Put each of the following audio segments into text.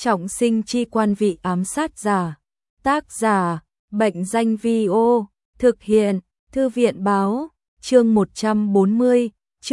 Trọng sinh chi quan vị ám sát giả. Tác giả, Bệnh danh Vi-ô, thực hiện, Thư viện báo, chương 140,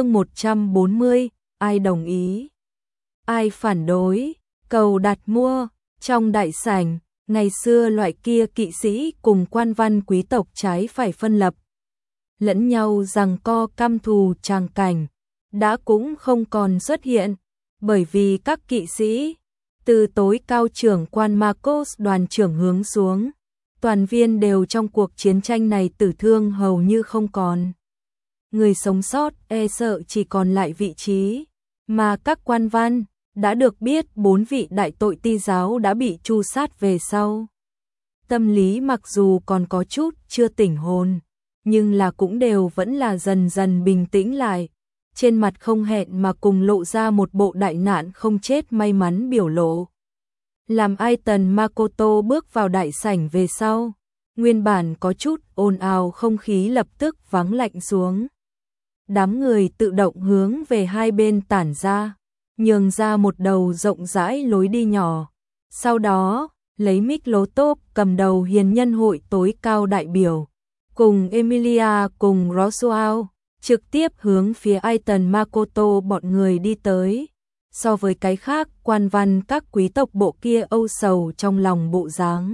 ai đồng ý, ai phản đối, cầu đặt mua. Trong đại sảnh, ngày xưa loại kia kỵ sĩ cùng quan văn quý tộc trái phải phân lập lẫn nhau giằng co căm thù tràng cảnh, đã cũng không còn xuất hiện, bởi vì các kỵ sĩ, từ tối cao trưởng quan Marcos đoàn trưởng hướng xuống, toàn viên đều trong cuộc chiến tranh này tử thương hầu như không còn. Người sống sót e sợ chỉ còn lại vị trí, mà các quan văn đã được biết 4 vị đại tội ti giáo đã bị tru sát về sau. Tâm lý mặc dù còn có chút chưa tỉnh hồn, nhưng là cũng đều vẫn là dần dần bình tĩnh lại, trên mặt không hẹn mà cùng lộ ra một bộ đại nạn không chết may mắn biểu lộ. Làm Aiton Makoto bước vào đại sảnh về sau, nguyên bản có chút ồn ào không khí lập tức vắng lạnh xuống. Đám người tự động hướng về hai bên tản ra, nhường ra một đầu rộng rãi lối đi nhỏ. Sau đó, lấy Miklotov cầm đầu hiền nhân hội tối cao đại biểu, cùng Emilia cùng Roswell, trực tiếp hướng phía Aiton Makoto bọn người đi tới. So với cái khác, quan văn các quý tộc bộ kia âu sầu trong lòng bộ dáng.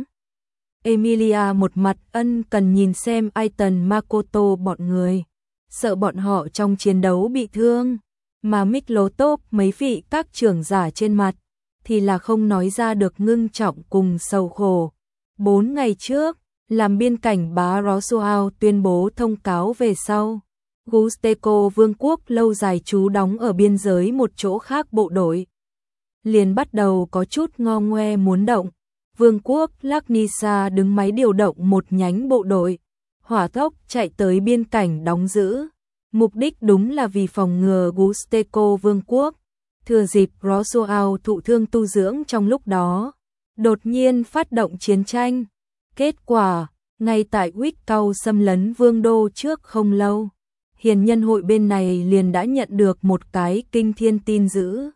Emilia một mặt ân cần nhìn xem Aiton Makoto bọn người, sợ bọn họ trong chiến đấu bị thương, mà Miklotov mấy vị các trưởng giả trên mặt thì là không nói ra được ngưng trọng cùng sầu khổ. 4 ngày trước, làm biên cảnh bá Roswell tuyên bố thông cáo về sau, Gusteco vương quốc lâu dài trú đóng ở biên giới một chỗ khác bộ đội liền bắt đầu có chút ngo ngoe muốn động. Vương quốc Laknisa đứng máy điều động một nhánh bộ đội hỏa tốc chạy tới biên cảnh đóng giữ, mục đích đúng là vì phòng ngừa Gusteco vương quốc thừa dịp Roswell thụ thương tu dưỡng trong lúc đó đột nhiên phát động chiến tranh. Kết quả, ngay tại Wickau xâm lấn vương đô trước không lâu, hiền nhân hội bên này liền đã nhận được một cái kinh thiên tin dữ.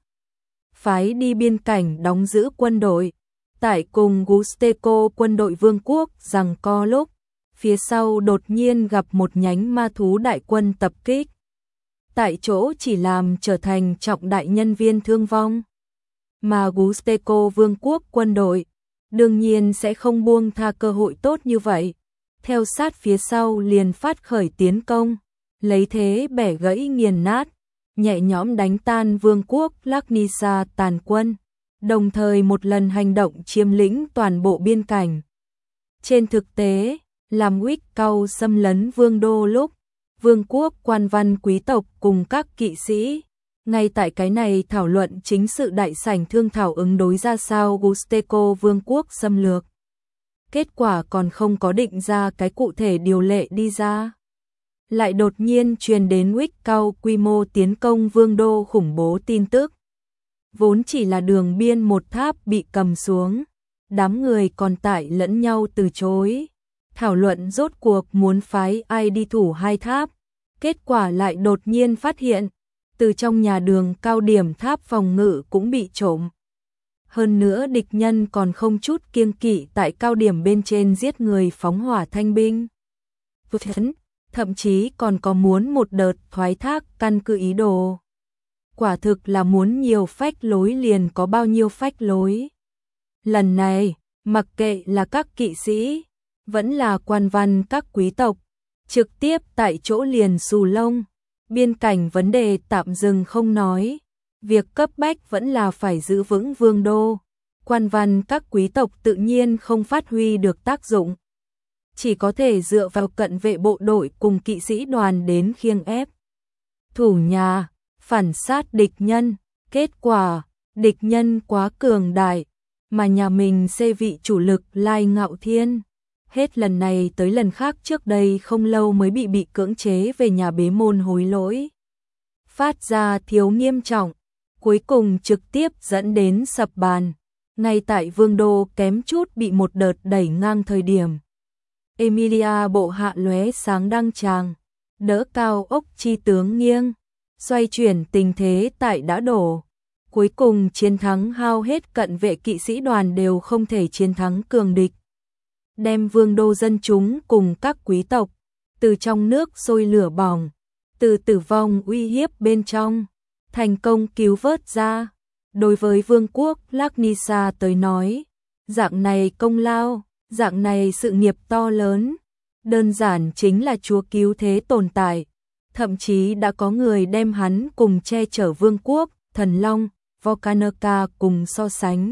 Phái đi biên cảnh đóng giữ quân đội, tại cùng Gusteco quân đội vương quốc giằng co lúc, phía sau đột nhiên gặp một nhánh ma thú đại quân tập kích. Tại chỗ chỉ làm trở thành trọng đại nhân viên thương vong. Mà Gusteco vương quốc quân đội đương nhiên sẽ không buông tha cơ hội tốt như vậy. Theo sát phía sau liền phát khởi tiến công, lấy thế bẻ gãy nghiền nát, nhẹ nhõm đánh tan vương quốc Laknisa tàn quân, đồng thời một lần hành động chiếm lĩnh toàn bộ biên cảnh. Trên thực tế, làm Wickau xâm lấn vương đô lúc, vương quốc quan văn quý tộc cùng các kỵ sĩ ngay tại cái này thảo luận chính sự đại sảnh thương thảo ứng đối ra sao Gusteco vương quốc xâm lược. Kết quả còn không có định ra cái cụ thể điều lệ đi ra, lại đột nhiên truyền đến Wickau quy mô tiến công vương đô khủng bố tin tức. Vốn chỉ là đường biên một tháp bị cầm xuống, đám người còn tại lẫn nhau từ chối, thảo luận rốt cuộc muốn phái ai đi thủ hai tháp. Kết quả lại đột nhiên phát hiện, từ trong nhà đường cao điểm tháp phòng ngự cũng bị trộm. Hơn nữa địch nhân còn không chút kiêng kỵ tại cao điểm bên trên giết người phóng hỏa thanh binh. Thậm chí còn có muốn một đợt thoái thác căn cứ ý đồ. Quả thực là muốn nhiều phách lối liền có bao nhiêu phách lối. Lần này, mặc kệ là các kỵ sĩ, vẫn là quan văn các quý tộc, trực tiếp tại chỗ liền xù lông. Biên cảnh vấn đề tạm dừng không nói, việc cấp bách vẫn là phải giữ vững vương đô. Quan văn các quý tộc tự nhiên không phát huy được tác dụng, chỉ có thể dựa vào cận vệ bộ đội cùng kỵ sĩ đoàn đến khiêng ép thủ nhà, phản sát địch nhân. Kết quả, địch nhân quá cường đại, mà nhà mình xê vị chủ lực Lai Ngạo Thiên hết lần này tới lần khác trước đây không lâu mới bị cưỡng chế về nhà bế môn hối lỗi. Phát ra thiếu nghiêm trọng, cuối cùng trực tiếp dẫn đến sập bàn. Ngay tại vương đô kém chút bị một đợt đẩy ngang thời điểm, Emilia bộ hạ lóe sáng đăng tràng, đỡ cao ốc chi tướng nghiêng, xoay chuyển tình thế tại đã đổ. cuối cùng chiến thắng hao hết cận vệ kỵ sĩ đoàn đều không thể chiến thắng cường địch. Đem vương đô dân chúng cùng các quý tộc, từ trong nước sôi lửa bỏng, từ tử vong uy hiếp bên trong, thành công cứu vớt ra. Đối với vương quốc Laknisa tới nói, dạng này công lao, dạng này sự nghiệp to lớn, đơn giản chính là Chúa cứu thế tồn tại. Thậm chí đã có người đem hắn cùng che chở vương quốc, thần long, Volcanica cùng so sánh.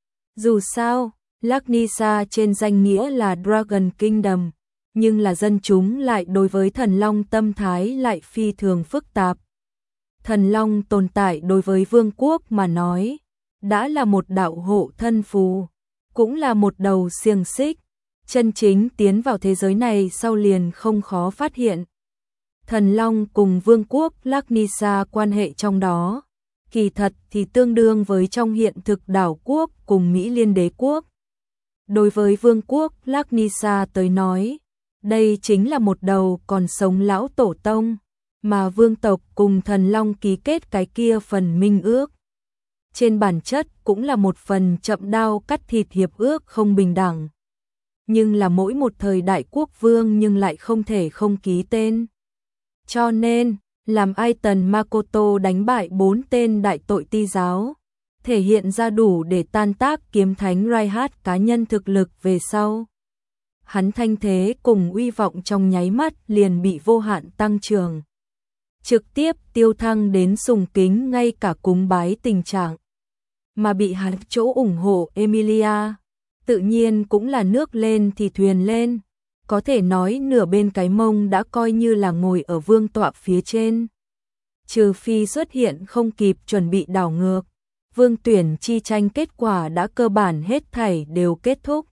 Dù sao, Laknisa trên danh nghĩa là Dragon Kingdom, nhưng là dân chúng lại đối với thần long tâm thái lại phi thường phức tạp. Thần long tồn tại đối với vương quốc mà nói, đã là một đạo hộ thân phù, cũng là một đầu xiềng xích, chân chính tiến vào thế giới này sau liền không khó phát hiện. Thần long cùng vương quốc Laknisa quan hệ trong đó, kỳ thật thì tương đương với trong hiện thực đảo quốc cùng Mỹ Liên đế quốc. Đối với vương quốc Laknisa tới nói, đây chính là một đầu còn sống lão tổ tông, mà vương tộc cùng thần long ký kết cái kia phần minh ước. Trên bản chất cũng là một phần chậm đao cắt thịt hiệp ước không bình đẳng. Nhưng là mỗi một thời đại quốc vương nhưng lại không thể không ký tên. Cho nên, làm Aitan Makoto đánh bại 4 tên đại tội ti giáo, thể hiện ra đủ để tan tác kiếm thánh Raihat cá nhân thực lực về sau. Hắn thanh thế cùng uy vọng trong nháy mắt liền bị vô hạn tăng trưởng. Trực tiếp tiêu thăng đến sùng kính ngay cả cúng bái tình trạng. Mà bị hắn chỗ ủng hộ Emilia, tự nhiên cũng là nước lên thì thuyền lên. Có thể nói nửa bên cái mông đã coi như là ngồi ở vương tọa phía trên. Trừ phi xuất hiện không kịp chuẩn bị đảo ngược, vương tuyển chi tranh kết quả đã cơ bản hết thảy đều kết thúc.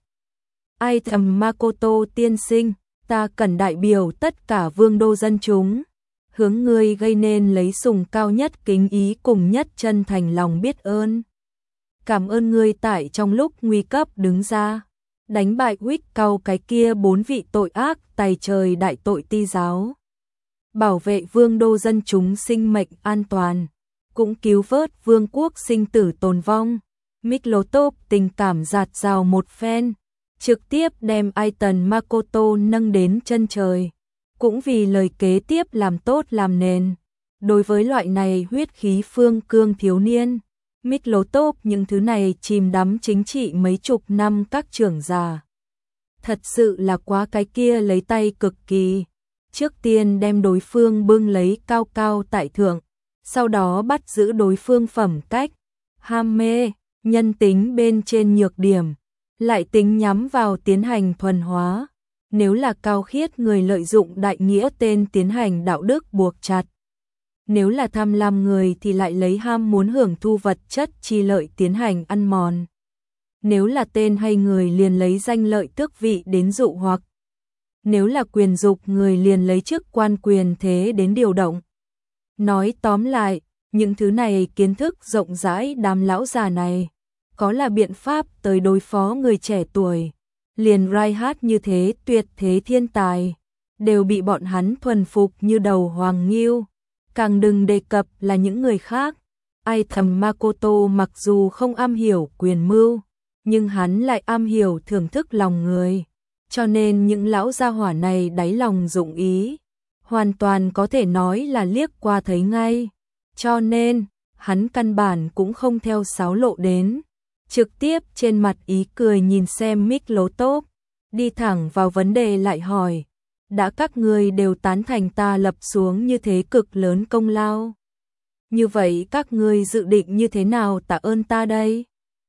Aitan Makoto tiên sinh, ta cần đại biểu tất cả vương đô dân chúng, hướng ngươi gây nên lấy sùng cao nhất kính ý cùng nhất chân thành lòng biết ơn. Cảm ơn ngươi tại trong lúc nguy cấp đứng ra, đánh bại Wickau cái kia 4 vị tội ác tày trời đại tội ti giáo, bảo vệ vương đô dân chúng sinh mệnh an toàn, cũng cứu vớt vương quốc sinh tử tồn vong. Miklotov tình cảm dạt dào một phen, trực tiếp đem Aitan Makoto nâng đến chân trời, cũng vì lời kế tiếp làm tốt làm nền. Đối với loại này huyết khí phương cương thiếu niên, Miklotov những thứ này chìm đắm chính trị mấy chục năm các trưởng già, thật sự là quá cái kia lấy tay cực kỳ. Trước tiên đem đối phương bưng lấy cao cao tại thượng, sau đó bắt giữ đối phương phẩm cách, ham mê, nhân tính bên trên nhược điểm, lại tính nhắm vào tiến hành thuần hóa. Nếu là cao khiết người lợi dụng đại nghĩa tên tiến hành đạo đức buộc chặt. Nếu là tham lam người thì lại lấy ham muốn hưởng thu vật chất chi lợi tiến hành ăn mòn. Nếu là tên hay người liền lấy danh lợi tước vị đến dụ hoặc. Nếu là quyền dục người liền lấy chức quan quyền thế đến điều động. Nói tóm lại, những thứ này kiến thức rộng rãi đám lão già này, có là biện pháp tới đối phó người trẻ tuổi. Liền Raihat như thế tuyệt thế thiên tài, đều bị bọn hắn thuần phục như đầu hoàng nghiêu. Càng đừng đề cập là những người khác. Aitan Makoto mặc dù không am hiểu quyền mưu, nhưng hắn lại am hiểu thưởng thức lòng người. Cho nên những lão gia hỏa này đáy lòng dụng ý, hoàn toàn có thể nói là liếc qua thấy ngay. Cho nên, hắn căn bản cũng không theo sáo lộ đến. Trực tiếp trên mặt ý cười nhìn xem Miklotov, đi thẳng vào vấn đề lại hỏi. Đã các ngươi đều tán thành ta lập xuống như thế cực lớn công lao. Như vậy các ngươi dự định như thế nào tạ ơn ta đây?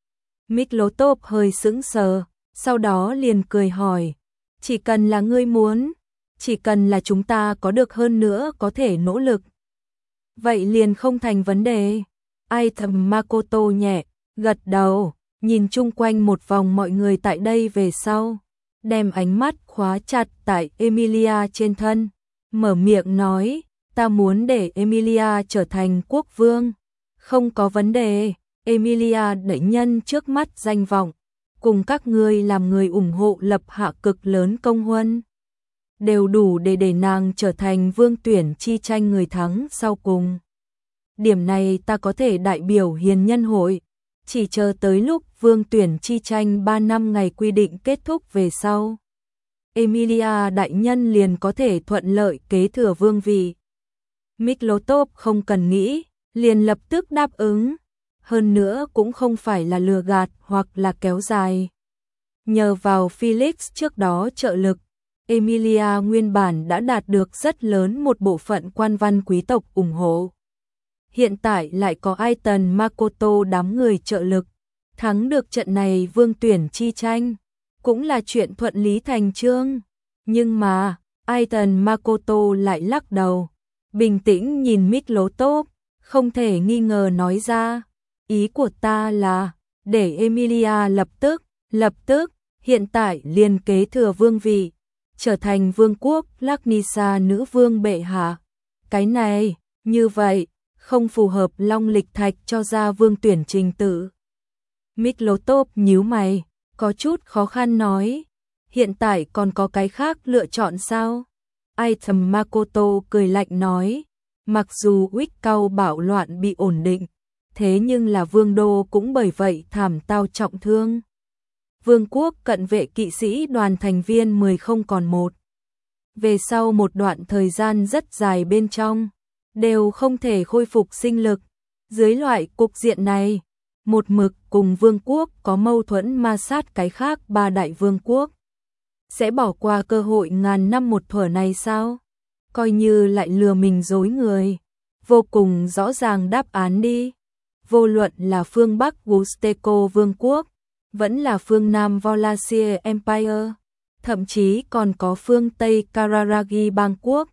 Miklotov hơi sững sờ, sau đó liền cười hỏi. Chỉ cần là ngươi muốn, chỉ cần là chúng ta có được hơn nữa có thể nỗ lực. Vậy liền không thành vấn đề. Aitan Makoto nhẹ, gật đầu, nhìn chung quanh một vòng mọi người tại đây về sau. Đem ánh mắt khóa chặt tại Emilia trên thân, mở miệng nói, ta muốn để Emilia trở thành quốc vương. Không có vấn đề, Emilia đẩy nhân trước mắt danh vọng, cùng các ngươi làm người ủng hộ lập hạ cực lớn công huân. Đều đủ để nàng trở thành vương tuyển chi tranh người thắng sau cùng. điểm này ta có thể đại biểu hiền nhân hội, chỉ chờ tới lúc vương tuyển chi tranh 3 năm ngày quy định kết thúc về sau. Emilia đại nhân liền có thể thuận lợi kế thừa vương vị. Miklotov không cần nghĩ, liền lập tức đáp ứng. Hơn nữa cũng không phải là lừa gạt hoặc là kéo dài. Nhờ vào Felix trước đó trợ lực, Emilia nguyên bản đã đạt được rất lớn một bộ phận quan văn quý tộc ủng hộ. Hiện tại lại có Aiton Makoto đám người trợ lực, thắng được trận này vương tuyển chi tranh, cũng là chuyện thuận lý thành chương. Nhưng mà, Aiton Makoto lại lắc đầu, bình tĩnh nhìn Miklotov, không thể nghi ngờ nói ra, ý của ta là, để Emilia lập tức, hiện tại liền kế thừa vương vị, trở thành vương quốc Laknisa nữ vương bệ hạ. Cái này, như vậy, không phù hợp Long Lịch Thạch cho ra vương tuyển trình tự. Miklotov nhíu mày, có chút khó khăn nói, hiện tại còn có cái khác lựa chọn sao? Aiton Makoto cười lạnh nói, mặc dù Wickau bạo loạn bị ổn định, thế nhưng là vương đô cũng bởi vậy thảm tao trọng thương. Vương quốc cận vệ kỵ sĩ đoàn thành viên 10 không còn một. Về sau một đoạn thời gian rất dài bên trong, đều không thể khôi phục sinh lực. Dưới loại cục diện này, một mực cùng vương quốc có mâu thuẫn ma sát cái khác 3 đại vương quốc. Sẽ bỏ qua cơ hội ngàn năm một thuở này sao? Coi như lại lừa mình dối người. Vô cùng rõ ràng đáp án đi. Vô luận là phương Bắc Gusteco vương quốc, vẫn là phương Nam Wallachia Empire, thậm chí còn có phương Tây Kararagi bang quốc,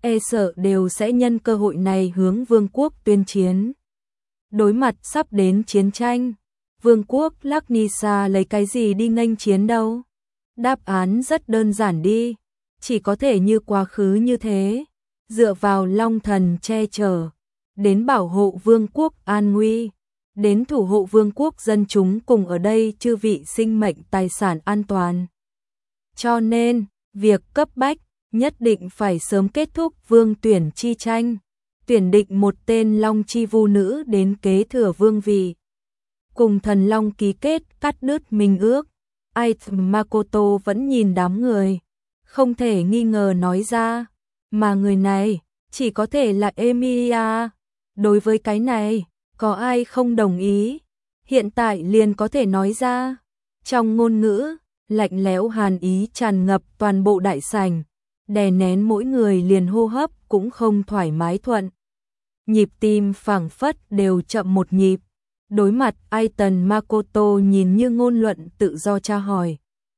sợ đều sẽ nhân cơ hội này hướng vương quốc tuyên chiến. Đối mặt sắp đến chiến tranh, vương quốc Laknisa lấy cái gì đi nghênh chiến đâu? Đáp án rất đơn giản đi, chỉ có thể như quá khứ như thế, dựa vào Long Thần che chở, đến bảo hộ vương quốc an nguy, đến thủ hộ vương quốc dân chúng cùng ở đây chư vị sinh mệnh tài sản an toàn. Cho nên, việc cấp bách, nhất định phải sớm kết thúc vương tuyển chi tranh, tuyển định một tên Long chi vu nữ đến kế thừa vương vị. Cùng thần Long ký kết cắt đứt minh ước, Aiton Makoto vẫn nhìn đám người, không thể nghi ngờ nói ra, mà người này chỉ có thể là Emilia. Đối với cái này, có ai không đồng ý? Hiện tại liền có thể nói ra. Trong ngôn ngữ, lạnh lẽo hàn ý tràn ngập toàn bộ đại sảnh, đè nén mỗi người liền hô hấp cũng không thoải mái thuận. Nhịp tim phảng phất đều chậm một nhịp. Đối mặt Aiton Makoto nhìn như ngôn luận tự do tra hỏi.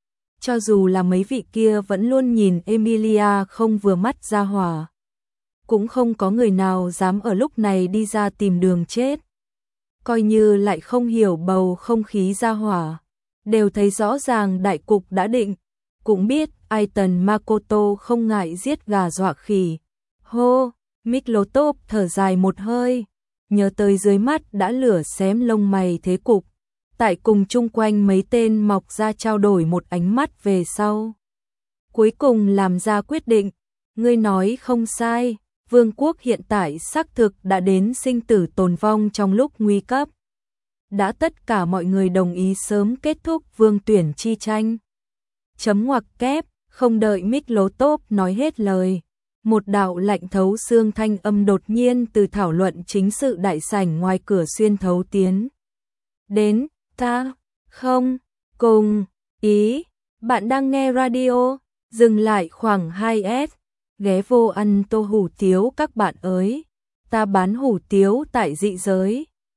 Cho dù là mấy vị kia vẫn luôn nhìn Emilia không vừa mắt ra hỏa, cũng không có người nào dám ở lúc này đi ra tìm đường chết. Coi như lại không hiểu bầu không khí ra hỏa, đều thấy rõ ràng đại cục đã định, cũng biết Aiton Makoto không ngại giết gà dọa khỉ. Hô, Miklotov thở dài một hơi, nhớ tới dưới mắt đã lửa xém lông mày thế cục, tại cùng chung quanh mấy tên mọc ra trao đổi một ánh mắt về sau. Cuối cùng làm ra quyết định, ngươi nói không sai, vương quốc hiện tại xác thực đã đến sinh tử tồn vong trong lúc nguy cấp. Đã tất cả mọi người đồng ý sớm kết thúc vương tuyển chi tranh. Chấm ngoặc kép, không đợi Miklotov nói hết lời. Một đạo lạnh thấu xương thanh âm đột nhiên từ thảo luận chính sự đại sảnh ngoài cửa xuyên thấu tiến đến, ta không cùng ý, bạn đang nghe radio, dừng lại khoảng 2S, ghé vô ăn tô hủ tiếu các bạn ơi, ta bán hủ tiếu tại dị giới.